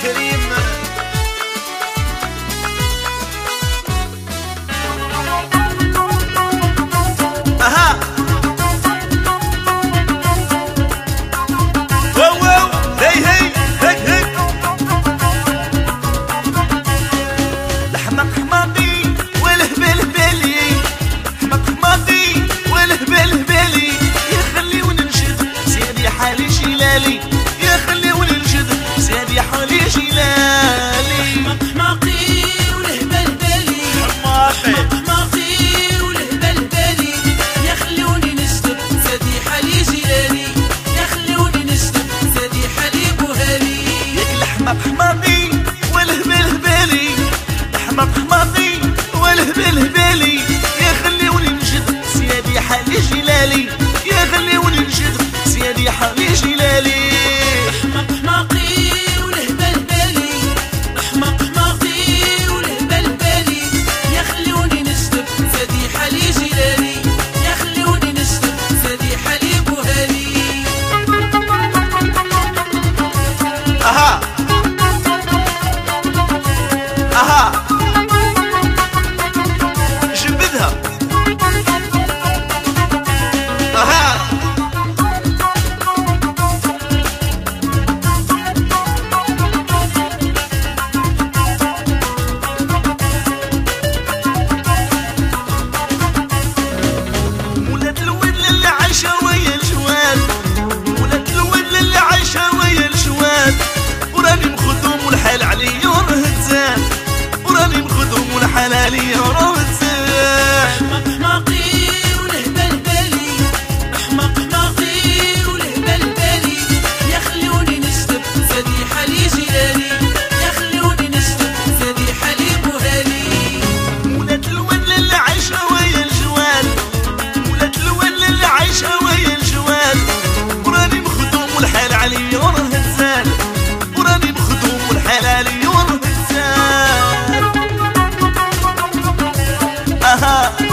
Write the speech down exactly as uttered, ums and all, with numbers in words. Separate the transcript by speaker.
Speaker 1: كريم. اها واو واو هي هي هيك هيك لحمك حماضي والهبل هبلي، لحمك حماضي والهبل هبلي، يا خليوني نشد سيدي حالي جلالي، يا خليوني نشد سيدي حالي جلالي.
Speaker 2: لحمك حماقي والهبل هبلي،
Speaker 1: حماقي
Speaker 2: حماقي والهبل هبلي، يا خلوني نشد سيدي حالي جلالي، يا خلوني نشد سيدي حالي بوهالي.
Speaker 1: ياك لحمك حماضي والهبل هبلي، لحمك حماضي والهبل هبلي، يا خليوني نشد سيدي حالي جلالي، يا خليوني نشد سيدي حالي جلالي.
Speaker 2: لحمك حماقي والهبل هبلي، لحمك حماقي والهبل هبلي، يا خلوني نشد سيدي حالي جلالي، يا خلوني نشد سيدي حالي بوهالي.
Speaker 1: اها اها جبدها اها ولاد الود اللي عايشه ويا الجواد، ولاد الود اللي عايشه ويا الجواد، وراني مخدوم والحال عليا ورهتزان، وراني مخدوم والحال عليا ورهتزان.
Speaker 2: لحمك حماقي والهبل هبلي، لحمك حماقي والهبل هبلي، يا خلوني نشد سيدي حالي جلالي، يا خلوني نشد سيدي حالي بوهالي.
Speaker 1: ولاد الود اللي عايشه ويا الجواد، ولاد الود اللي عايشه ويا الجواد، وراني مخدوم والحال عليا ورهتزان، وراني مخدوم والحال عليا ورهتزان. اها